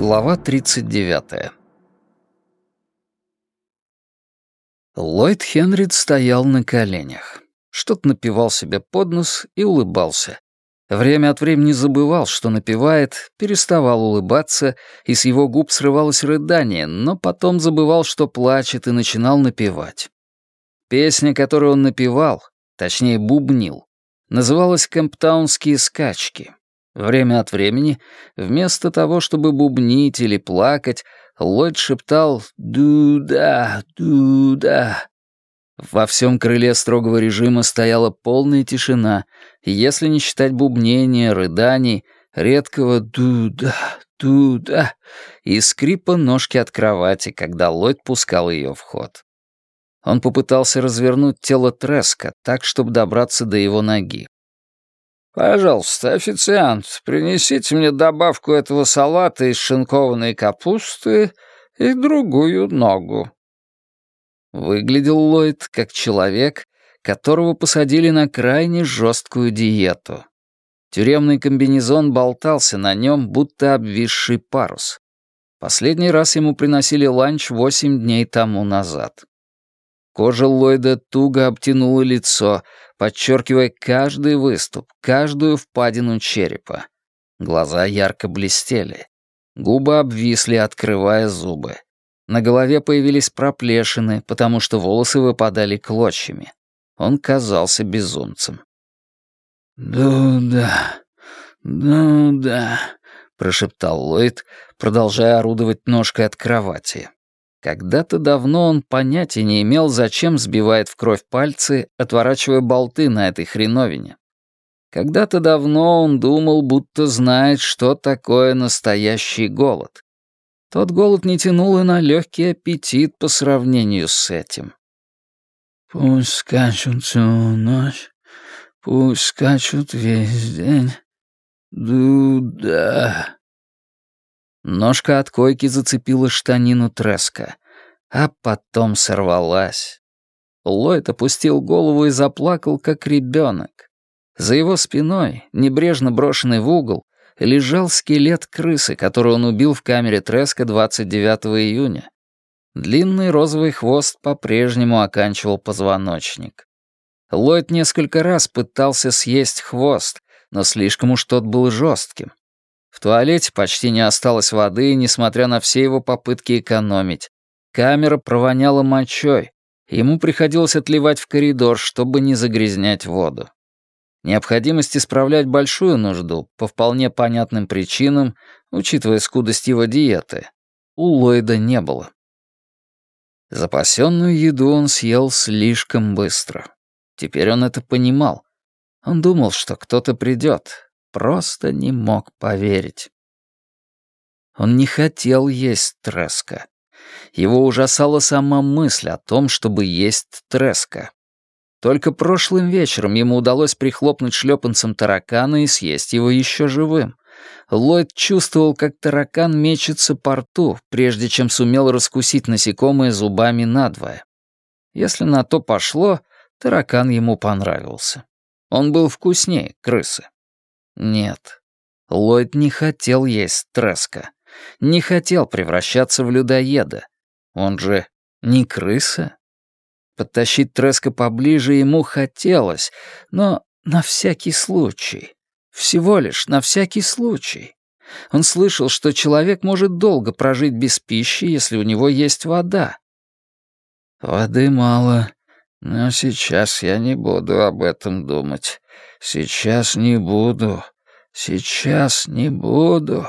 Глава 39. Ллойд Хенрид стоял на коленях. Что-то напевал себе под нос и улыбался. Время от времени забывал, что напевает, переставал улыбаться, и с его губ срывалось рыдание, но потом забывал, что плачет, и начинал напевать. Песня, которую он напевал, точнее бубнил, называлась «Кэмптаунские скачки». Время от времени, вместо того, чтобы бубнить или плакать, Ллойд шептал «ду-да, ду-да». Во всем крыле строгого режима стояла полная тишина, если не считать бубнения, рыданий, редкого «ду-да, ду-да» и скрипа ножки от кровати, когда Ллойд пускал ее в ход. Он попытался развернуть тело Треска так, чтобы добраться до его ноги. «Пожалуйста, официант, принесите мне добавку этого салата из шинкованной капусты и другую ногу». Выглядел Ллойд как человек, которого посадили на крайне жесткую диету. Тюремный комбинезон болтался на нем, будто обвисший парус. Последний раз ему приносили ланч 8 дней тому назад. Кожа Ллойда туго обтянула лицо, подчеркивая каждый выступ, каждую впадину черепа. Глаза ярко блестели. Губы обвисли, открывая зубы. На голове появились проплешины, потому что волосы выпадали клочьями. Он казался безумцем. «Ну-да, ну-да», — прошептал Ллойд, продолжая орудовать ножкой от кровати. Когда-то давно он понятия не имел, зачем сбивает в кровь пальцы, отворачивая болты на этой хреновине. Когда-то давно он думал, будто знает, что такое настоящий голод. Тот голод не тянул и на легкий аппетит по сравнению с этим. «Пусть скачут всю ночь, пусть скачут весь день, ду-да». Ножка от койки зацепила штанину Треска, а потом сорвалась. Ллойд опустил голову и заплакал, как ребенок. За его спиной, небрежно брошенный в угол, лежал скелет крысы, которую он убил в камере Треска 29 июня. Длинный розовый хвост по-прежнему оканчивал позвоночник. Ллойд несколько раз пытался съесть хвост, но слишком уж тот был жестким. В туалете почти не осталось воды, несмотря на все его попытки экономить. Камера провоняла мочой. Ему приходилось отливать в коридор, чтобы не загрязнять воду. Необходимость исправлять большую нужду, по вполне понятным причинам, учитывая скудость его диеты, у Ллойда не было. Запасенную еду он съел слишком быстро. Теперь он это понимал. Он думал, что кто-то придет. Просто не мог поверить. Он не хотел есть Треска. Его ужасала сама мысль о том, чтобы есть Треска. Только прошлым вечером ему удалось прихлопнуть шлепанцем таракана и съесть его еще живым. Ллойд чувствовал, как таракан мечется по рту, прежде чем сумел раскусить насекомое зубами надвое. Если на то пошло, таракан ему понравился. Он был вкуснее крысы. Нет, Ллойд не хотел есть Треска. Не хотел превращаться в людоеда. Он же не крыса. Подтащить Треска поближе ему хотелось, но на всякий случай. Всего лишь на всякий случай. Он слышал, что человек может долго прожить без пищи, если у него есть вода. «Воды мало, но сейчас я не буду об этом думать. Сейчас не буду. Сейчас не буду».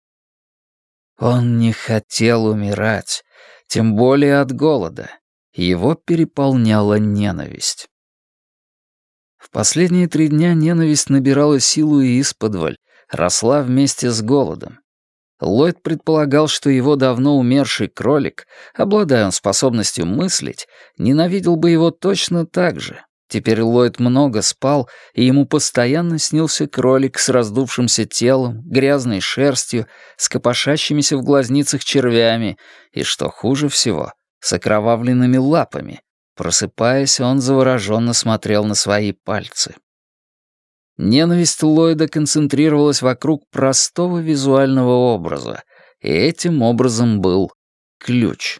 Он не хотел умирать, тем более от голода. Его переполняла ненависть. В последние 3 дня ненависть набирала силу и исподволь, росла вместе с голодом. Ллойд предполагал, что его давно умерший кролик, обладая он способностью мыслить, ненавидел бы его точно так же. Теперь Ллойд много спал, и ему постоянно снился кролик с раздувшимся телом, грязной шерстью, с копошащимися в глазницах червями и, что хуже всего, с окровавленными лапами. Просыпаясь, он завороженно смотрел на свои пальцы. Ненависть Ллойда концентрировалась вокруг простого визуального образа, и этим образом был ключ.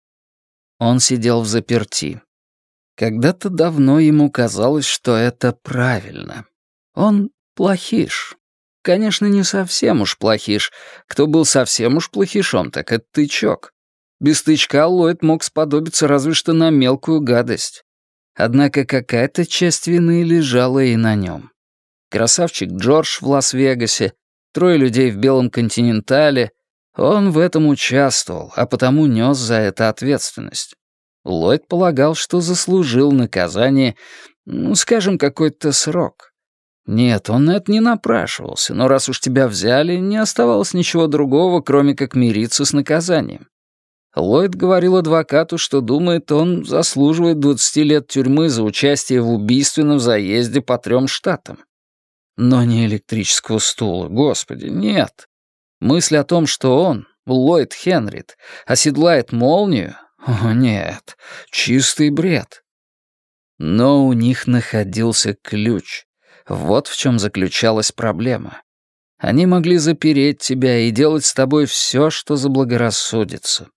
Он сидел взаперти. Когда-то давно ему казалось, что это правильно. Он плохиш. Конечно, не совсем уж плохиш. Кто был совсем уж плохишом, так это тычок. Без тычка Ллойд мог сподобиться разве что на мелкую гадость. Однако какая-то часть вины лежала и на нем. Красавчик Джордж в Лас-Вегасе, 3 людей в белом континентале. Он в этом участвовал, а потому нес за это ответственность. Ллойд полагал, что заслужил наказание, скажем, какой-то срок. Нет, он на это не напрашивался, но раз уж тебя взяли, не оставалось ничего другого, кроме как мириться с наказанием. Ллойд говорил адвокату, что думает, он заслуживает 20 лет тюрьмы за участие в убийственном заезде по 3 штатам. Но не электрического стула, господи, нет. Мысль о том, что он, Ллойд Хенрид, оседлает молнию, о, нет, чистый бред. Но у них находился ключ. Вот в чем заключалась проблема. Они могли запереть тебя и делать с тобой все, что заблагорассудится.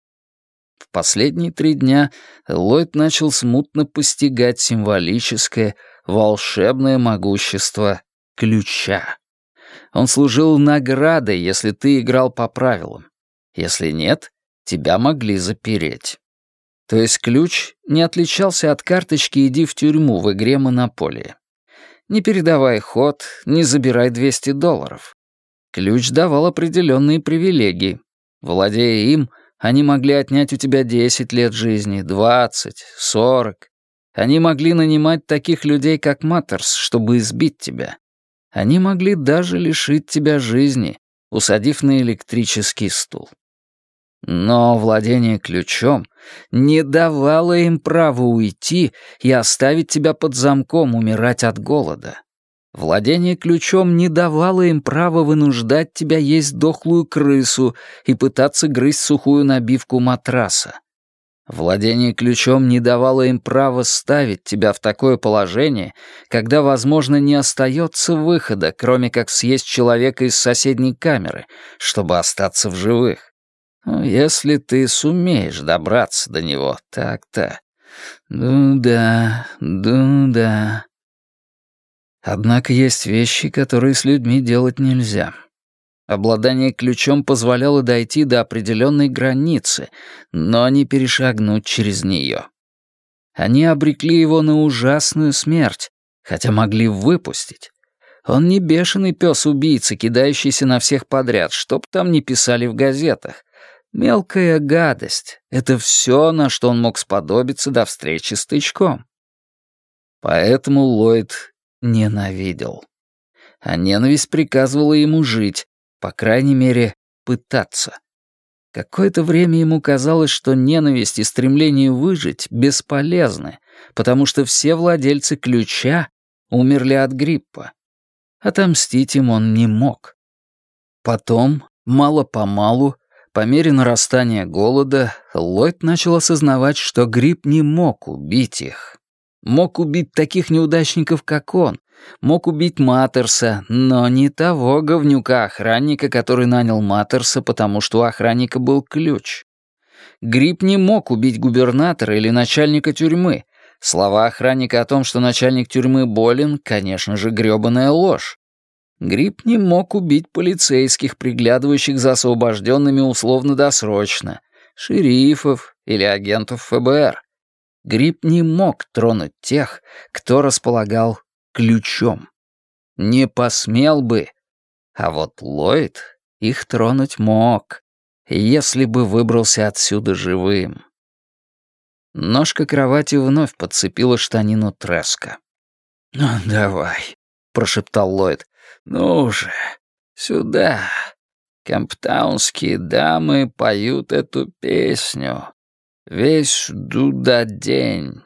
В последние 3 дня Ллойд начал смутно постигать символическое, волшебное могущество ключа. Он служил наградой, если ты играл по правилам. Если нет, тебя могли запереть. То есть ключ не отличался от карточки «Иди в тюрьму» в игре «Монополия». Не передавай ход, не забирай $200. Ключ давал определенные привилегии. Владея им, они могли отнять у тебя 10 лет жизни, 20, 40. Они могли нанимать таких людей, как Маттерс, чтобы избить тебя. Они могли даже лишить тебя жизни, усадив на электрический стул. Но владение ключом не давало им права уйти и оставить тебя под замком умирать от голода. Владение ключом не давало им права вынуждать тебя есть дохлую крысу и пытаться грызть сухую набивку матраса. Владение ключом не давало им права ставить тебя в такое положение, когда, возможно, не остается выхода, кроме как съесть человека из соседней камеры, чтобы остаться в живых. Если ты сумеешь добраться до него, так-то. Да. Однако есть вещи, которые с людьми делать нельзя. Обладание ключом позволяло дойти до определенной границы, но не перешагнуть через нее. Они обрекли его на ужасную смерть, хотя могли выпустить. Он не бешеный пес-убийца, кидающийся на всех подряд, что б там ни писали в газетах. Мелкая гадость — это все, на что он мог сподобиться до встречи с тычком. Поэтому Ллойд ненавидел. А ненависть приказывала ему жить, по крайней мере, пытаться. Какое-то время ему казалось, что ненависть и стремление выжить бесполезны, потому что все владельцы ключа умерли от гриппа. Отомстить им он не мог. Потом, мало-помалу, по мере нарастания голода, Ллойд начал осознавать, что грипп не мог убить их. Мог убить таких неудачников, как он. Мог убить Маттерса, но не того говнюка-охранника, который нанял Маттерса, потому что у охранника был ключ. Грипп не мог убить губернатора или начальника тюрьмы. Слова охранника о том, что начальник тюрьмы болен, конечно же, грёбаная ложь. Грипп не мог убить полицейских, приглядывающих за освобожденными условно-досрочно, шерифов или агентов ФБР. Грипп не мог тронуть тех, кто располагал ключом. Не посмел бы. А вот Ллойд их тронуть мог, если бы выбрался отсюда живым. Ножка кровати вновь подцепила штанину Треска. «Ну, давай», — прошептал Ллойд. «Ну же, сюда. Кемптаунские дамы поют эту песню. Весь день».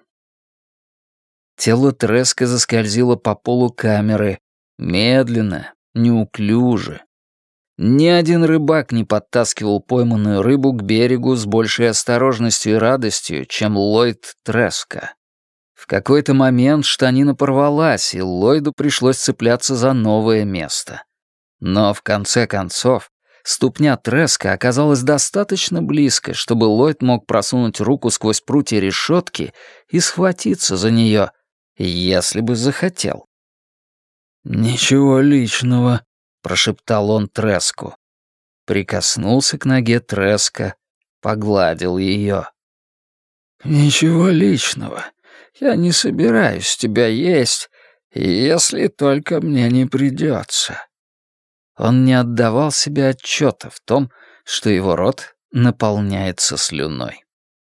Тело Треска заскользило по полу камеры, медленно, неуклюже. Ни один рыбак не подтаскивал пойманную рыбу к берегу с большей осторожностью и радостью, чем Ллойд Треска. В какой-то момент штанина порвалась, и Ллойду пришлось цепляться за новое место. Но в конце концов Ступня Треска оказалась достаточно близко, чтобы Ллойд мог просунуть руку сквозь прутья решетки и схватиться за нее, если бы захотел. «Ничего личного», — прошептал он Треску. Прикоснулся к ноге Треска, погладил ее. «Ничего личного. Я не собираюсь тебя есть, если только мне не придется». Он не отдавал себе отчета в том, что его рот наполняется слюной.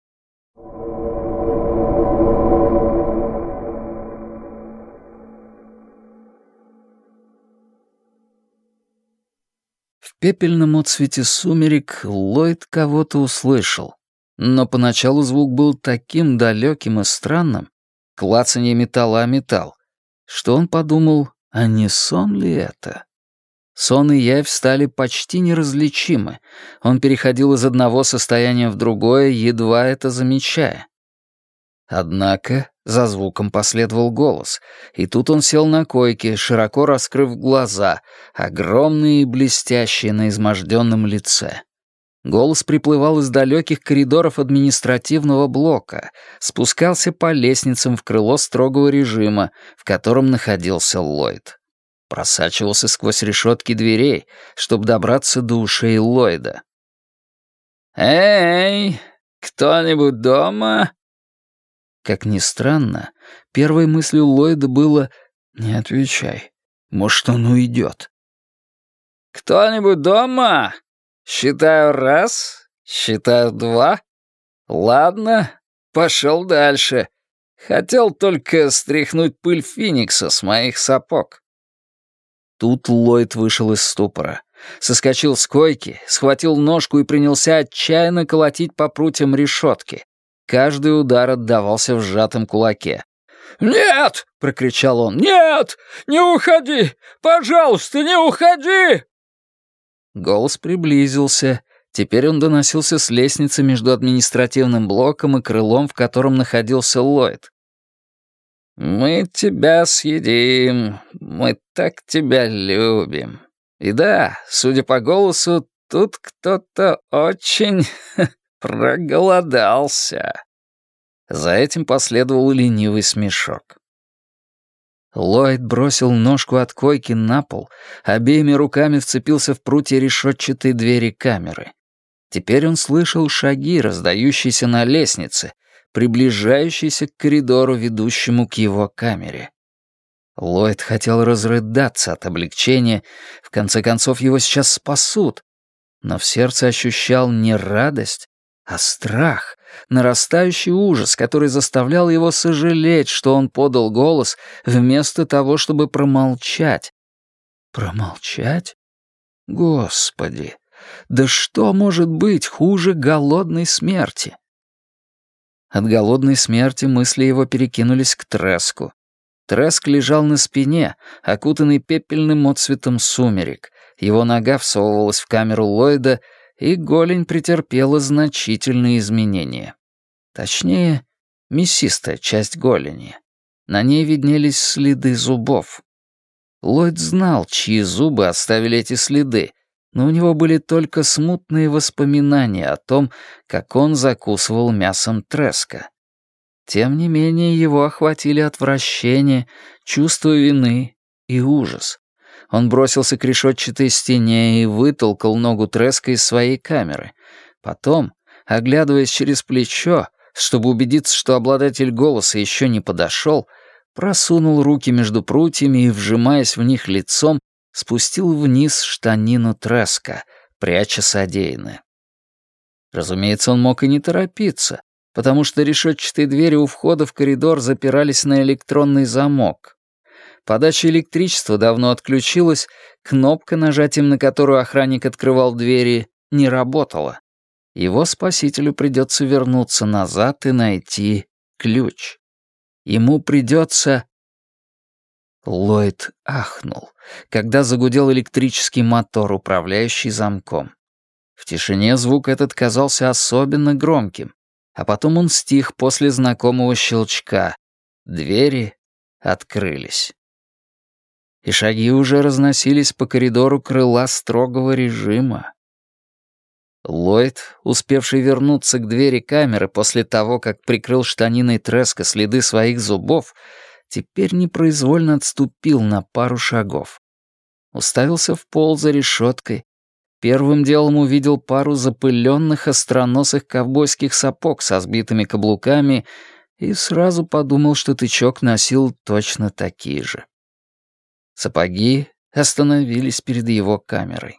В пепельном отсвете сумерек Ллойд кого-то услышал. Но поначалу звук был таким далеким и странным, клацанье металла о металл, что он подумал, а не сон ли это? Сон и явь стали почти неразличимы. Он переходил из одного состояния в другое, едва это замечая. Однако за звуком последовал голос, и тут он сел на койке, широко раскрыв глаза, огромные и блестящие на изможденном лице. Голос приплывал из далеких коридоров административного блока, спускался по лестницам в крыло строгого режима, в котором находился Ллойд. Просачивался сквозь решетки дверей, чтобы добраться до ушей Ллойда. «Эй, кто-нибудь дома?» Как ни странно, первой мыслью Ллойда было «Не отвечай, может, он уйдет». «Кто-нибудь дома? Считаю раз, считаю два. Ладно, пошел дальше. Хотел только стряхнуть пыль Феникса с моих сапог». Тут Ллойд вышел из ступора. Соскочил с койки, схватил ножку и принялся отчаянно колотить по прутьям решетки. Каждый удар отдавался в сжатом кулаке. «Нет!» — прокричал он. «Нет! Не уходи! Пожалуйста, не уходи!» Голос приблизился. Теперь он доносился с лестницы между административным блоком и крылом, в котором находился Ллойд. «Мы тебя съедим, мы так тебя любим. И да, судя по голосу, тут кто-то очень проголодался». За этим последовал ленивый смешок. Ллойд бросил ножку от койки на пол, обеими руками вцепился в прутья решетчатой двери камеры. Теперь он слышал шаги, раздающиеся на лестнице, приближающиеся к коридору, ведущему к его камере. Ллойд хотел разрыдаться от облегчения, в конце концов его сейчас спасут, но в сердце ощущал не радость, а страх, нарастающий ужас, который заставлял его сожалеть, что он подал голос, вместо того, чтобы промолчать. Промолчать? Господи, да что может быть хуже голодной смерти? От голодной смерти мысли его перекинулись к Треску. Треск лежал на спине, окутанный пепельным отсветом сумерек. Его нога всовывалась в камеру Ллойда, и голень претерпела значительные изменения. Точнее, мясистая часть голени. На ней виднелись следы зубов. Ллойд знал, чьи зубы оставили эти следы, но у него были только смутные воспоминания о том, как он закусывал мясом Треска. Тем не менее, его охватили отвращение, чувство вины и ужас. Он бросился к решетчатой стене и вытолкал ногу Треска из своей камеры. Потом, оглядываясь через плечо, чтобы убедиться, что обладатель голоса еще не подошел, просунул руки между прутьями и, вжимаясь в них лицом, спустил вниз штанину Треска, пряча содеянное. Разумеется, он мог и не торопиться, потому что решетчатые двери у входа в коридор запирались на электронный замок. Подача электричества давно отключилась, кнопка, нажатием на которую охранник открывал двери, не работала. Его спасителю придется вернуться назад и найти ключ. Ему придется... Ллойд ахнул, когда загудел электрический мотор, управляющий замком. В тишине звук этот казался особенно громким, а потом он стих после знакомого щелчка. Двери открылись. И шаги уже разносились по коридору крыла строгого режима. Ллойд, успевший вернуться к двери камеры после того, как прикрыл штаниной Треска следы своих зубов, теперь непроизвольно отступил на пару шагов. Уставился в пол за решеткой. Первым делом увидел пару запыленных остроносых ковбойских сапог со сбитыми каблуками и сразу подумал, что тычок носил точно такие же. Сапоги остановились перед его камерой.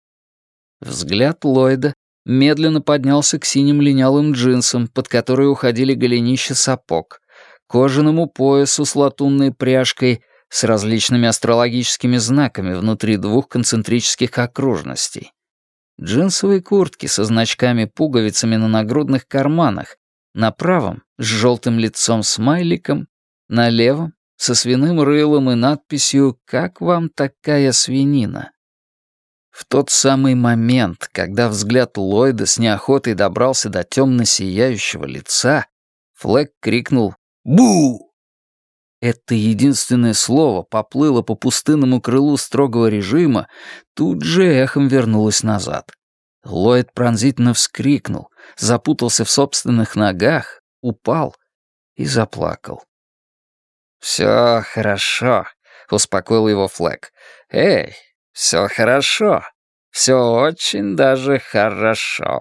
Взгляд Ллойда медленно поднялся к синим линялым джинсам, под которые уходили голенища сапог, кожаному поясу с латунной пряжкой с различными астрологическими знаками внутри двух концентрических окружностей, джинсовой куртки со значками-пуговицами на нагрудных карманах, на правом — с желтым лицом-смайликом, на левом — со свиным рылом и надписью «Как вам такая свинина?». В тот самый момент, когда взгляд Ллойда с неохотой добрался до темно-сияющего лица, Флэг крикнул «Бу!». Это единственное слово поплыло по пустынному крылу строгого режима, тут же эхом вернулось назад. Ллойд пронзительно вскрикнул, запутался в собственных ногах, упал и заплакал. «Все хорошо», — успокоил его Флэг. «Эй, все хорошо. Все очень даже хорошо».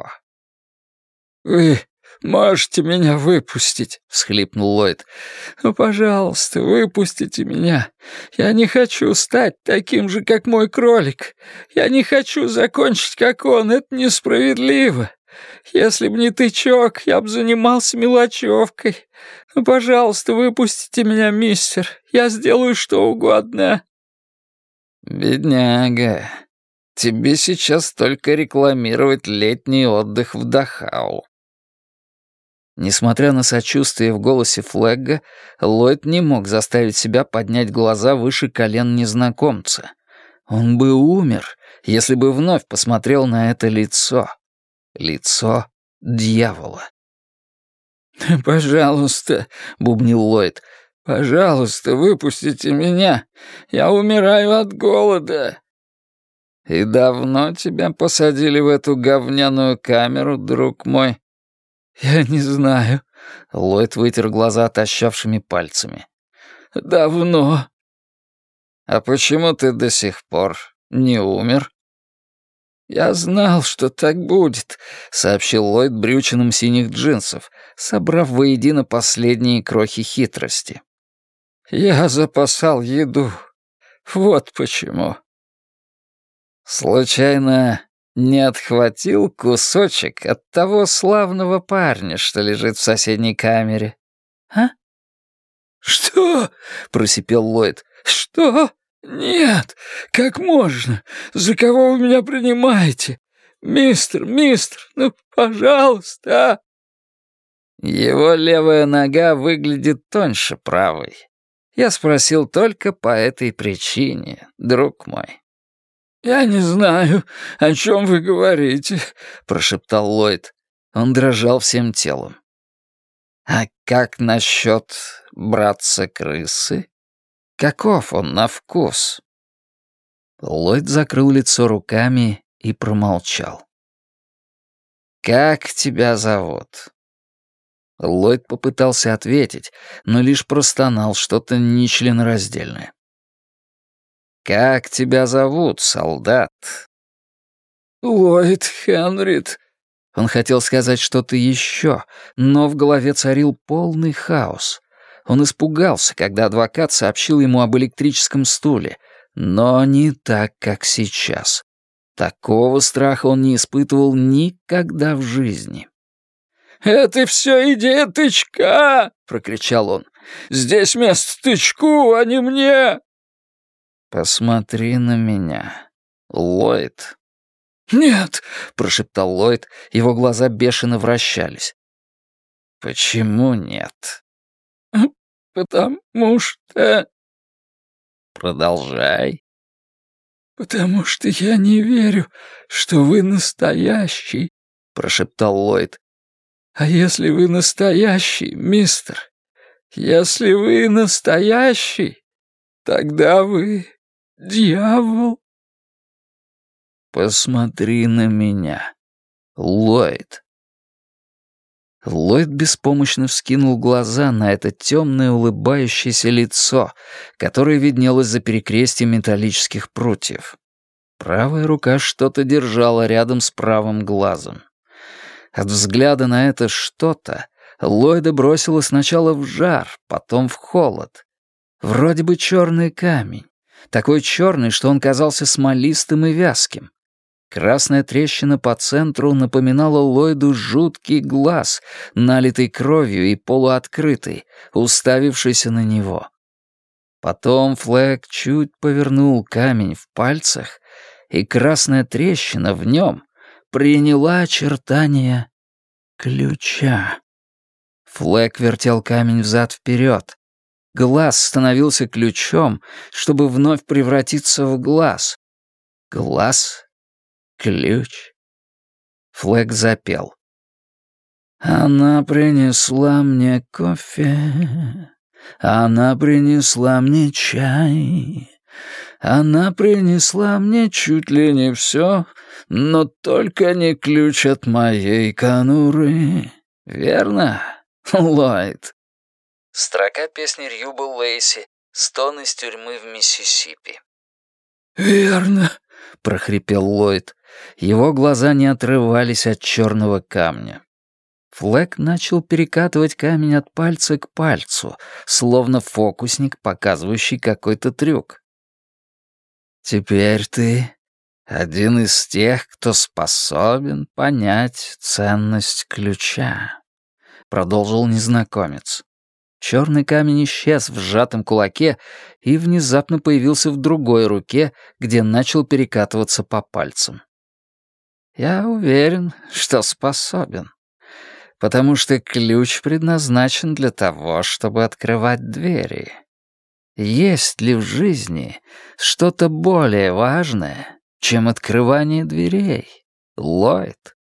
«Вы можете меня выпустить?» — всхлипнул Ллойд. «Ну, пожалуйста, выпустите меня. Я не хочу стать таким же, как мой кролик. Я не хочу закончить, как он. Это несправедливо. Если б не тычок, я бы занимался мелочевкой. Ну, пожалуйста, выпустите меня, мистер. Я сделаю что угодно». «Бедняга, тебе сейчас только рекламировать летний отдых в Дахау». Несмотря на сочувствие в голосе Флегга, Ллойд не мог заставить себя поднять глаза выше колен незнакомца. Он бы умер, если бы вновь посмотрел на это лицо. Лицо дьявола. «Пожалуйста», — бубнил Ллойд, — «пожалуйста, выпустите меня. Я умираю от голода». «И давно тебя посадили в эту говняную камеру, друг мой?» «Я не знаю». Ллойд вытер глаза отощавшими пальцами. «Давно». «А почему ты до сих пор не умер?» «Я знал, что так будет», — сообщил Ллойд брючином синих джинсов, собрав воедино последние крохи хитрости. «Я запасал еду. Вот почему». «Случайно не отхватил кусочек от того славного парня, что лежит в соседней камере, а?» «Что?» — просипел Ллойд. «Что? Нет! Как можно? За кого вы меня принимаете? Мистер, ну, пожалуйста!» «Его левая нога выглядит тоньше правой. Я спросил только по этой причине, друг мой». «Я не знаю, о чем вы говорите», — прошептал Ллойд. Он дрожал всем телом. «А как насчет братца-крысы? Каков он на вкус?» Ллойд закрыл лицо руками и промолчал. «Как тебя зовут?» Ллойд попытался ответить, но лишь простонал что-то нечленораздельное. «Как тебя зовут, солдат?» «Ллойд Хенрид». Он хотел сказать что-то еще, но в голове царил полный хаос. Он испугался, когда адвокат сообщил ему об электрическом стуле, но не так, как сейчас. Такого страха он не испытывал никогда в жизни. «Это все идея тычка!» — прокричал он. «Здесь место тычку, а не мне!» «Посмотри на меня, Ллойд». «Нет!» — прошептал Ллойд, его глаза бешено вращались. «Почему нет?» «Потому что...» «Продолжай». «Потому что я не верю, что вы настоящий», — прошептал Ллойд. «А если вы настоящий, мистер, если вы настоящий, тогда вы дьявол». «Посмотри на меня. Ллойд. Ллойд беспомощно вскинул глаза на это темное улыбающееся лицо, которое виднелось за перекрестьем металлических прутьев. Правая рука что-то держала рядом с правым глазом. От взгляда на это что-то Ллойда бросило сначала в жар, потом в холод. Вроде бы черный камень, такой черный, что он казался смолистым и вязким. Красная трещина по центру напоминала Ллойду жуткий глаз, налитый кровью и полуоткрытый, уставившийся на него. Потом Флэг чуть повернул камень в пальцах, и красная трещина в нем приняла очертания ключа. Флэг вертел камень взад-вперед. Глаз становился ключом, чтобы вновь превратиться в глаз. Глаз, ключ. Флэг запел. «Она принесла мне кофе, она принесла мне чай, она принесла мне чуть ли не все, но только не ключ от моей конуры. Верно, Ллойд?» Строка песни Рьюбл Лейси «Стон из тюрьмы в Миссисипи». «Верно», — прохрипел Ллойд. Его глаза не отрывались от черного камня. Флэг начал перекатывать камень от пальца к пальцу, словно фокусник, показывающий какой-то трюк. «Теперь ты один из тех, кто способен понять ценность ключа», — продолжил незнакомец. Черный камень исчез в сжатом кулаке и внезапно появился в другой руке, где начал перекатываться по пальцам. «Я уверен, что способен, потому что ключ предназначен для того, чтобы открывать двери. Есть ли в жизни что-то более важное, чем открывание дверей, Ллойд?»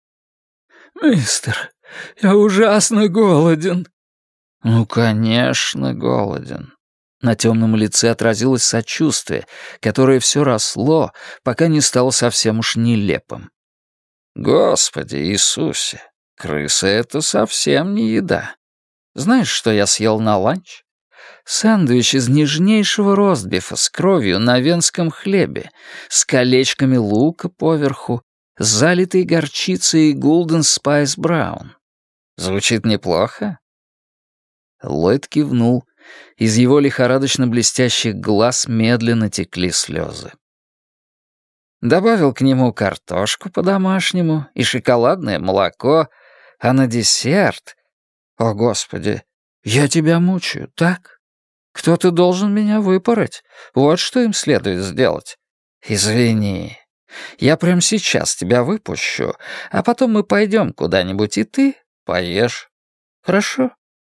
«Мистер, я ужасно голоден». «Ну, конечно, голоден». На темном лице отразилось сочувствие, которое все росло, пока не стало совсем уж нелепым. «Господи Иисусе, крыса — это совсем не еда. Знаешь, что я съел на ланч? Сэндвич из нежнейшего ростбифа с кровью на венском хлебе, с колечками лука поверху, залитый горчицей Golden Spice Brown. Звучит неплохо?» Ллойд кивнул. Из его лихорадочно блестящих глаз медленно текли слезы. Добавил к нему картошку по-домашнему и шоколадное молоко, а на десерт... О, Господи, я тебя мучаю, так? Кто-то должен меня выпороть. Вот что им следует сделать. Извини. Я прямо сейчас тебя выпущу, а потом мы пойдем куда-нибудь, и ты поешь. Хорошо?»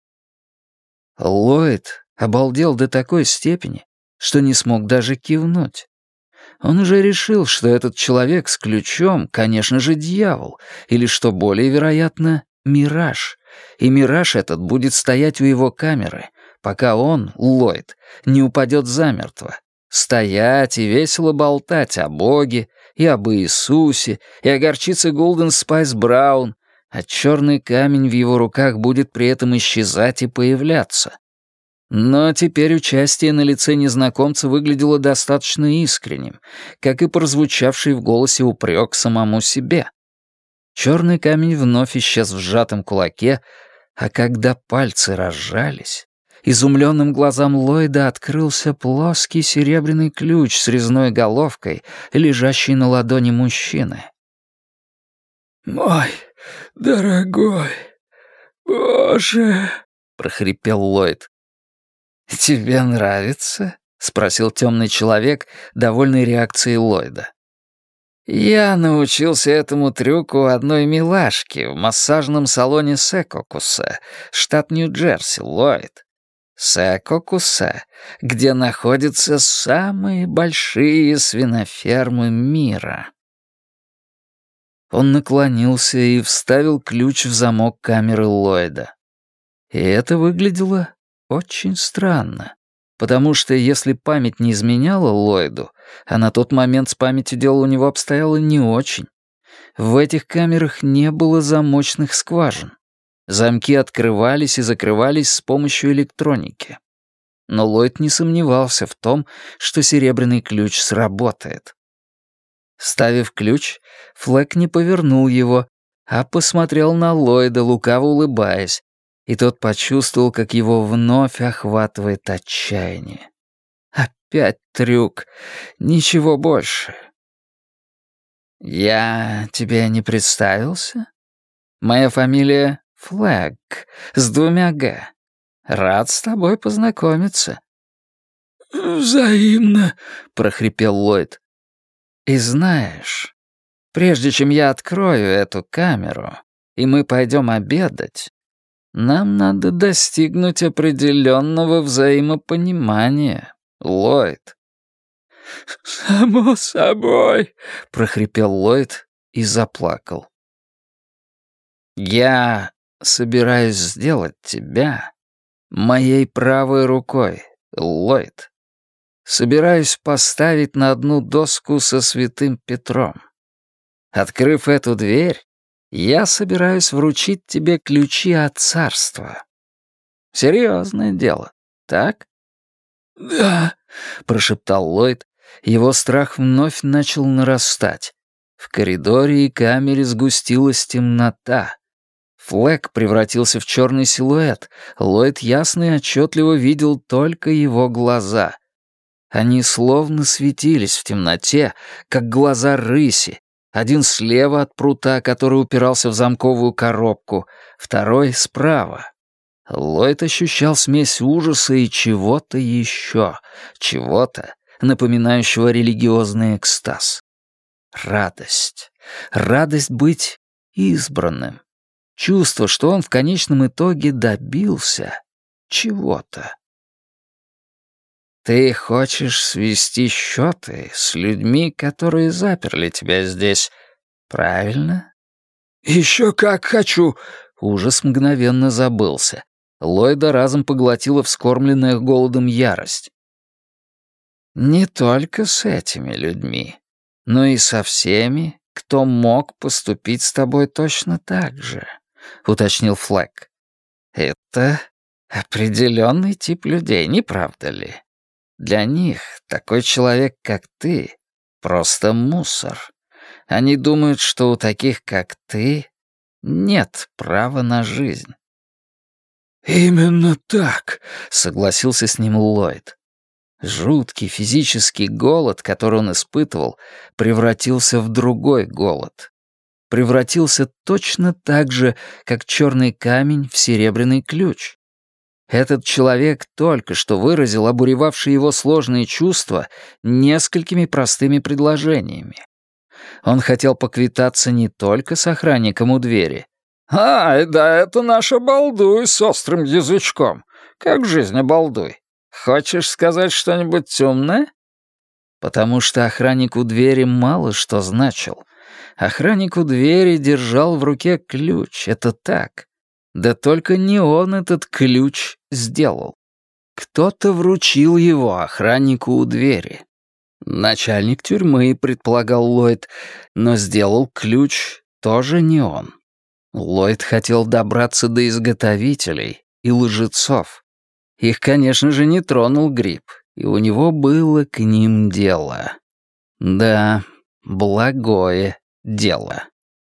Ллойд обалдел до такой степени, что не смог даже кивнуть. Он уже решил, что этот человек с ключом, конечно же, дьявол, или, что более вероятно, мираж. И мираж этот будет стоять у его камеры, пока он, Ллойд, не упадет замертво. Стоять и весело болтать о Боге, и об Иисусе, и о горчице Golden Spice Brown, а черный камень в его руках будет при этом исчезать и появляться. Но теперь участие на лице незнакомца выглядело достаточно искренним, как и прозвучавший в голосе упрек самому себе. Черный камень вновь исчез в сжатом кулаке, а когда пальцы разжались, изумленным глазам Ллойда открылся плоский серебряный ключ с резной головкой, лежащий на ладони мужчины. «Мой дорогой Боже!» — прохрипел Ллойд. «Тебе нравится?» — спросил темный человек, довольный реакцией Ллойда. «Я научился этому трюку у одной милашки в массажном салоне Секокуса, штат Нью-Джерси, Ллойд. Секокуса, где находятся самые большие свинофермы мира». Он наклонился и вставил ключ в замок камеры Ллойда. И это выглядело очень странно, потому что если память не изменяла Ллойду, а на тот момент с памятью дело у него обстояло не очень, В этих камерах не было замочных скважин. Замки открывались и закрывались с помощью электроники. Но Ллойд не сомневался в том, что серебряный ключ сработает. Вставив ключ, Флэк не повернул его, а посмотрел на Ллойда, лукаво улыбаясь, и тот почувствовал, как его вновь охватывает отчаяние. Опять трюк. Ничего больше. «Я тебе не представился? Моя фамилия Флэг, с 2 «Г». Рад с тобой познакомиться». «Взаимно», — прохрипел Ллойд. «И знаешь, прежде чем я открою эту камеру, и мы пойдем обедать, нам надо достигнуть определенного взаимопонимания, Ллойд». «Само собой», — прохрипел Ллойд и заплакал. «Я собираюсь сделать тебя моей правой рукой, Ллойд. Собираюсь поставить на одну доску со святым Петром. Открыв эту дверь, я собираюсь вручить тебе ключи от царства. Серьезное дело, так?» «Да», — прошептал Ллойд. Его страх вновь начал нарастать. В коридоре и камере сгустилась темнота. Флэк превратился в черный силуэт. Ллойд ясно и отчетливо видел только его глаза. Они словно светились в темноте, как глаза рыси. Один слева от прута, который упирался в замковую коробку, второй справа. Ллойд ощущал смесь ужаса и чего-то еще, чего-то, напоминающего религиозный экстаз. Радость. Радость быть избранным. Чувство, что он в конечном итоге добился чего-то. Ты хочешь свести счеты с людьми, которые заперли тебя здесь, правильно? «Еще как хочу!» Ужас мгновенно забылся. Ллойда разом поглотила вскормленная голодом ярость. Не только с этими людьми, но и со всеми, кто мог поступить с тобой точно так же, уточнил Флэк. Это определенный тип людей, не правда ли? Для них такой человек, как ты, просто мусор. Они думают, что у таких, как ты, нет права на жизнь. «Именно так», — согласился с ним Ллойд. Жуткий физический голод, который он испытывал, превратился в другой голод. Превратился точно так же, как черный камень в серебряный ключ. Этот человек только что выразил обуревавшие его сложные чувства несколькими простыми предложениями. Он хотел поквитаться не только с охранником у двери. «Ай, да это наш обалдуй с острым язычком. Как жизнь обалдуй. Хочешь сказать что-нибудь умное?» Потому что охранник у двери мало что значил. Охранник у двери держал в руке ключ, это так. Да только не он этот ключ сделал. Кто-то вручил его охраннику у двери. Начальник тюрьмы, предполагал Ллойд, но сделал ключ тоже не он. Ллойд хотел добраться до изготовителей и лжецов. Их, конечно же, не тронул гриб, и у него было к ним дело. Да, благое дело.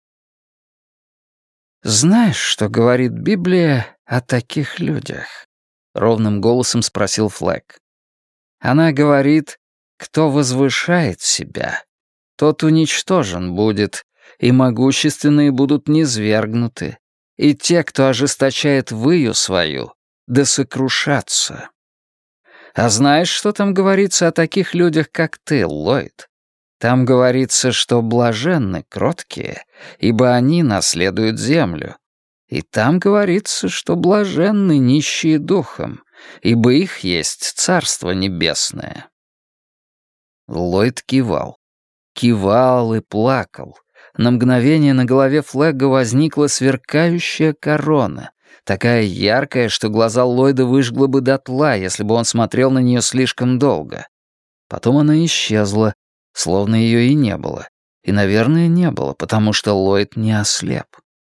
«Знаешь, что говорит Библия о таких людях?» — ровным голосом спросил Флэк. «Она говорит, кто возвышает себя, тот уничтожен будет, и могущественные будут низвергнуты, и те, кто ожесточает выю свою, да сокрушатся. А знаешь, что там говорится о таких людях, как ты, Ллойд? Там говорится, что блаженны кроткие, ибо они наследуют землю. И там говорится, что блаженны нищие духом, ибо их есть Царство Небесное». Ллойд кивал. Кивал и плакал. На мгновение на голове Флэга возникла сверкающая корона, такая яркая, что глаза Ллойда выжгло бы дотла, если бы он смотрел на нее слишком долго. Потом она исчезла, словно ее и не было, И, наверное, не было, потому что Ллойд не ослеп.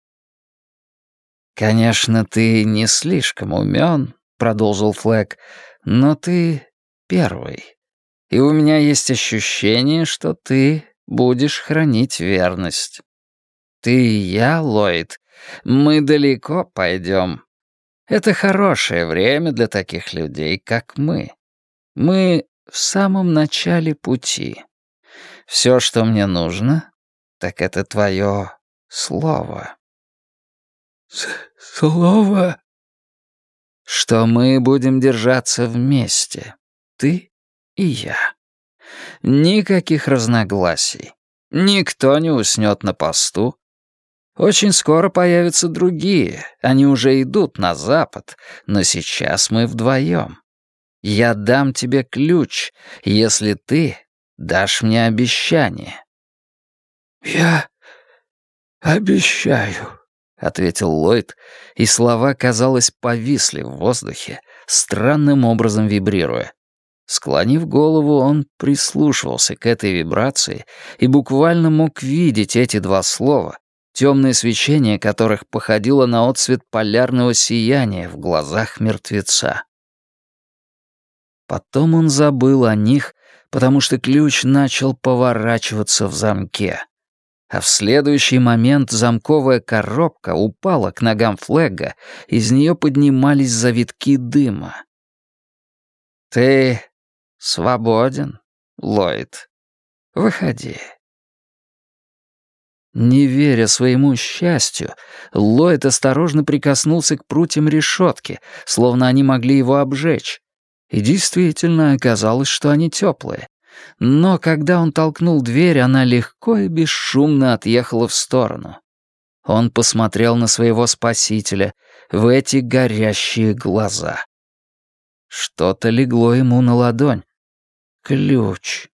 «Конечно, ты не слишком умён», — продолжил Флэг, «но ты первый. И у меня есть ощущение, что ты будешь хранить верность. Ты и я, Ллойд, мы далеко пойдем. Это хорошее время для таких людей, как мы. Мы в самом начале пути. Все, что мне нужно, так это твое слово». «Слово?» «Что мы будем держаться вместе, ты и я. Никаких разногласий. Никто не уснет на посту. Очень скоро появятся другие, они уже идут на запад, но сейчас мы вдвоем. Я дам тебе ключ, если ты дашь мне обещание». «Я обещаю», — ответил Ллойд, и слова, казалось, повисли в воздухе, странным образом вибрируя. Склонив голову, он прислушивался к этой вибрации и буквально мог видеть эти два слова, темное свечение которых походило на отсвет полярного сияния в глазах мертвеца. Потом он забыл о них, потому что ключ начал поворачиваться в замке. А в следующий момент замковая коробка упала к ногам Флэга, из нее поднимались завитки дыма. «Ты свободен, Ллойд. Выходи». Не веря своему счастью, Ллойд осторожно прикоснулся к прутьям решетки, словно они могли его обжечь. И действительно оказалось, что они теплые. Но когда он толкнул дверь, она легко и бесшумно отъехала в сторону. Он посмотрел на своего спасителя в эти горящие глаза. Что-то легло ему на ладонь. Ключ.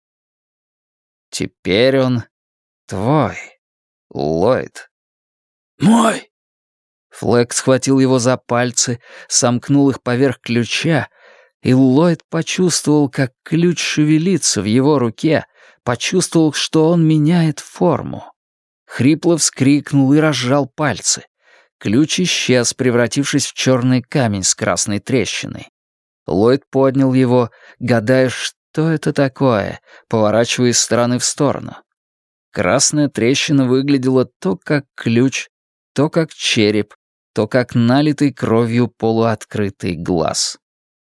Теперь он твой, Ллойд. «Мой!» Флэг схватил его за пальцы, сомкнул их поверх ключа, и Ллойд почувствовал, как ключ шевелится в его руке, почувствовал, что он меняет форму. Хрипло вскрикнул и разжал пальцы. Ключ исчез, превратившись в черный камень с красной трещиной. Ллойд поднял его, гадая, что это такое, поворачивая из стороны в сторону. Красная трещина выглядела то как ключ, то как череп, то как налитый кровью полуоткрытый глаз.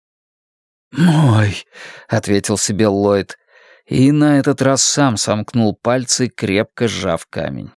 «Мой!» — ответил себе Ллойд, и на этот раз сам сомкнул пальцы, крепко сжав камень.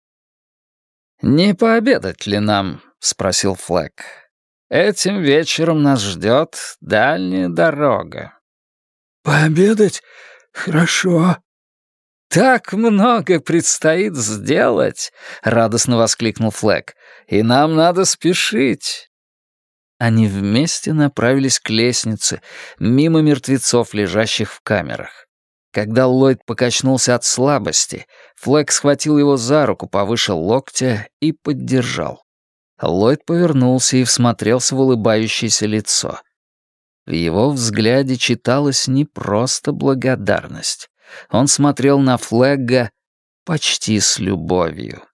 «Не пообедать ли нам?» — спросил Флэг. «Этим вечером нас ждет дальняя дорога». «Пообедать? Хорошо». «Так много предстоит сделать!» — радостно воскликнул Флэг. «И нам надо спешить!» Они вместе направились к лестнице, мимо мертвецов, лежащих в камерах. Когда Ллойд покачнулся от слабости, Флэг схватил его за руку повыше локтя и поддержал. Ллойд повернулся и всмотрелся в улыбающееся лицо. В его взгляде читалась не просто благодарность. Он смотрел на Флэга почти с любовью.